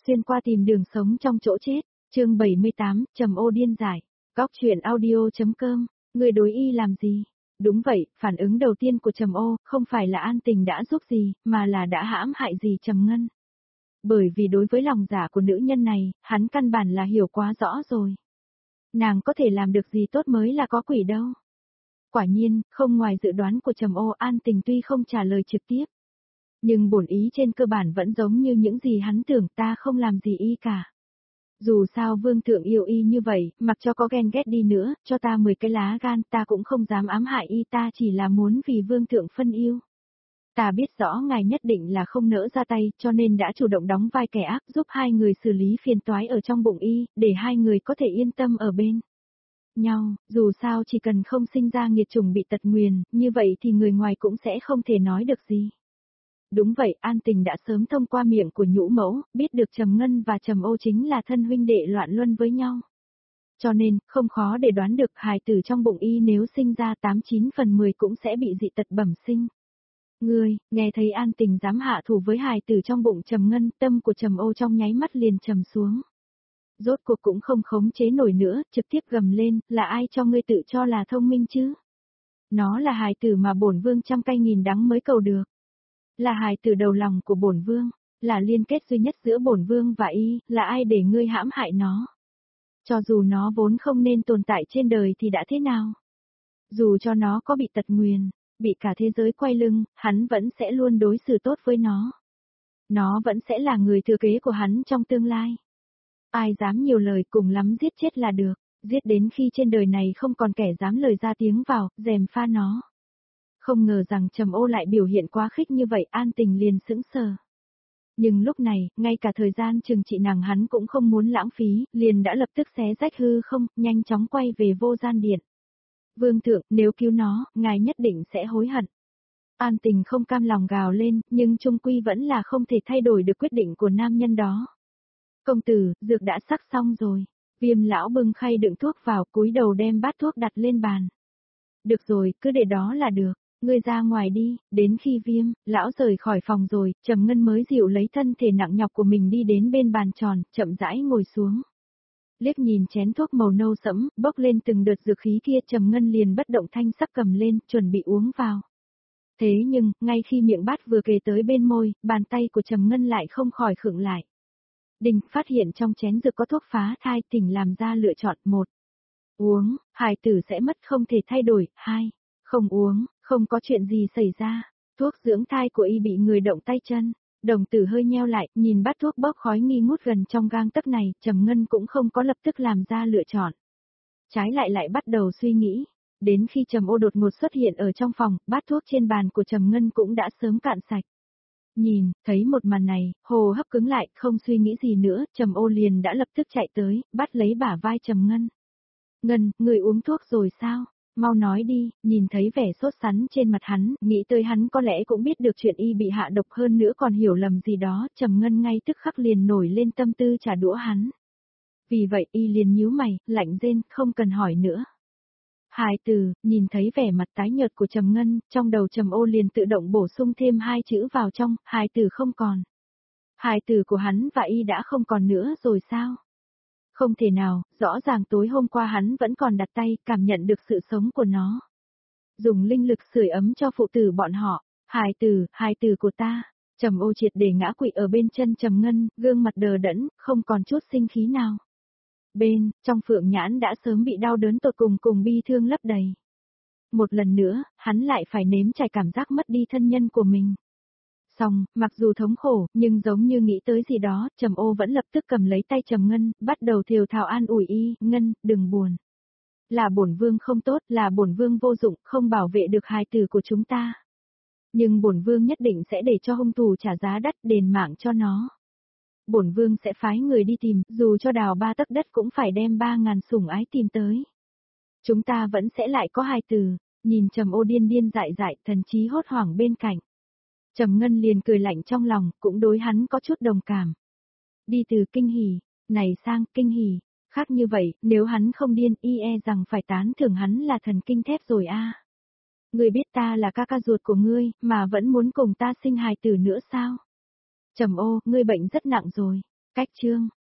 xuyên qua tìm đường sống trong chỗ chết, chương 78, Trầm Ô điên dại. Góc truyện audio.com, người đối y làm gì? Đúng vậy, phản ứng đầu tiên của Trầm Ô không phải là An Tình đã giúp gì, mà là đã hãm hại gì Trầm Ngân. Bởi vì đối với lòng dạ của nữ nhân này, hắn căn bản là hiểu quá rõ rồi. Nàng có thể làm được gì tốt mới là có quỷ đâu. Quả nhiên, không ngoài dự đoán của Trầm Ô, An Tình tuy không trả lời trực tiếp. Nhưng bổn ý trên cơ bản vẫn giống như những gì hắn tưởng, ta không làm gì y cả. Dù sao vương thượng yêu y như vậy, mặc cho có ghen ghét đi nữa, cho ta 10 cái lá gan ta cũng không dám ám hại y, ta chỉ là muốn vì vương thượng phân yêu. Ta biết rõ ngài nhất định là không nỡ ra tay, cho nên đã chủ động đóng vai kẻ ác giúp hai người xử lý phiền toái ở trong bụng y, để hai người có thể yên tâm ở bên nhau, dù sao chỉ cần không sinh ra nghiệt chủng bị tật nguyền, như vậy thì người ngoài cũng sẽ không thể nói được gì. Đúng vậy, An Tình đã sớm thông qua miệng của Nhũ Mẫu, biết được Trầm Ngân và Trầm Ô chính là thân huynh đệ loạn luân với nhau. Cho nên, không khó để đoán được hài tử trong bụng y nếu sinh ra 89 phần 10 cũng sẽ bị dị tật bẩm sinh. Ngươi, nghe thấy An Tình dám hạ thủ với hài tử trong bụng Trầm Ngân, tâm của Trầm Ô trong nháy mắt liền trầm xuống. Rốt cuộc cũng không khống chế nổi nữa, trực tiếp gầm lên, là ai cho ngươi tự cho là thông minh chứ? Nó là hài tử mà bổn vương trăm cay nghìn đắng mới cầu được. Là hài tử đầu lòng của bổn vương, là liên kết duy nhất giữa bổn vương và y, là ai để ngươi hãm hại nó? Cho dù nó vốn không nên tồn tại trên đời thì đã thế nào? Dù cho nó có bị tật nguyền, bị cả thế giới quay lưng, hắn vẫn sẽ luôn đối xử tốt với nó. Nó vẫn sẽ là người thừa kế của hắn trong tương lai. Ai dám nhiều lời cùng lắm giết chết là được, giết đến khi trên đời này không còn kẻ dám lời ra tiếng vào, dèm pha nó. Không ngờ rằng Trầm Ô lại biểu hiện quá khích như vậy, An Tình liền sững sờ. Nhưng lúc này, ngay cả thời gian trừng trị nàng hắn cũng không muốn lãng phí, liền đã lập tức xé rách hư không, nhanh chóng quay về vô gian điện. Vương thượng, nếu cứu nó, ngài nhất định sẽ hối hận. An Tình không cam lòng gào lên, nhưng chung quy vẫn là không thể thay đổi được quyết định của nam nhân đó. Công tử, dược đã sắc xong rồi. Viêm lão bưng khay đựng thuốc vào, cúi đầu đem bát thuốc đặt lên bàn. Được rồi, cứ để đó là được. Ngươi ra ngoài đi, đến khi Viêm lão rời khỏi phòng rồi, Trầm Ngân mới dịu lấy thân thể nặng nhọc của mình đi đến bên bàn tròn, chậm rãi ngồi xuống. Liếc nhìn chén thuốc màu nâu sẫm, bốc lên từng đợt dược khí kia, Trầm Ngân liền bất động thanh sắc cầm lên, chuẩn bị uống vào. Thế nhưng, ngay khi miệng bát vừa kề tới bên môi, bàn tay của Trầm Ngân lại không khỏi khựng lại. Đình phát hiện trong chén dược có thuốc phá thai, tỉnh làm ra lựa chọn: 1. Uống, hài tử sẽ mất không thể thay đổi; 2. Không uống, không có chuyện gì xảy ra. Thuốc dưỡng thai của y bị người động tay chân. Đồng tử hơi nheo lại, nhìn bát thuốc bốc khói nghi ngút gần trong gang tấc này, Trầm Ngân cũng không có lập tức làm ra lựa chọn. Trái lại bắt đầu suy nghĩ. Đến khi Trầm Ô đột ngột xuất hiện ở trong phòng, bát thuốc trên bàn của Trầm Ngân cũng đã sớm cạn sạch. Nhìn, thấy một màn này, hô hấp cứng lại, không suy nghĩ gì nữa, Trầm Ô liền đã lập tức chạy tới, bắt lấy bả vai Trầm Ngân. Ngân, người uống thuốc rồi sao? Mau nói đi, nhìn thấy vẻ sốt sắng trên mặt hắn, nghĩ tới hắn có lẽ cũng biết được chuyện y bị hạ độc, hơn nữa còn hiểu lầm gì đó, Trầm Ngân ngay tức khắc liền nổi lên tâm tư trả đũa hắn. Vì vậy y liền nhíu mày, lạnh rên, không cần hỏi nữa. Hài tử, nhìn thấy vẻ mặt tái nhợt của Trầm Ngân, trong đầu Trầm Ô liền tự động bổ sung thêm hai chữ vào trong, hài tử không còn. Hài tử của hắn và y đã không còn nữa rồi sao? Không thể nào, rõ ràng tối hôm qua hắn vẫn còn đặt tay, cảm nhận được sự sống của nó. Dùng linh lực sưởi ấm cho phụ tử bọn họ. Hài tử của ta. Trầm Ô triệt để ngã quỵ ở bên chân Trầm Ngân, gương mặt đờ đẫn, không còn chút sinh khí nào. Trong phượng nhãn đã sớm bị đau đớn tột cùng bi thương lấp đầy. Một lần nữa, hắn lại phải nếm trải cảm giác mất đi thân nhân của mình. Xong, mặc dù thống khổ, nhưng giống như nghĩ tới gì đó, Trầm Ô vẫn lập tức cầm lấy tay Trầm Ngân, bắt đầu thều thào an ủi y: Ngân, đừng buồn. Là bổn vương không tốt, là bổn vương vô dụng, không bảo vệ được hài tử của chúng ta. Nhưng bổn vương nhất định sẽ để cho hung thủ trả giá đắt, đền mạng cho nó. Bổn vương sẽ phái người đi tìm, dù cho đào 3 tấc đất cũng phải đem 3.000 sủng ái tìm tới. Chúng ta vẫn sẽ lại có hài tử. Nhìn Trầm Ô điên điên dại dại, thần trí hốt hoảng bên cạnh. Trầm Ngân liền cười lạnh trong lòng, cũng đối hắn có chút đồng cảm. Đi từ kinh hỉ, này sang kinh hỉ, khác như vậy, nếu hắn không điên, y e rằng phải tán thưởng hắn là thần kinh thép rồi a. Ngươi biết ta là ca ca ruột của ngươi, mà vẫn muốn cùng ta sinh hài tử nữa sao? Trầm Ô, ngươi bệnh rất nặng rồi. Cách chương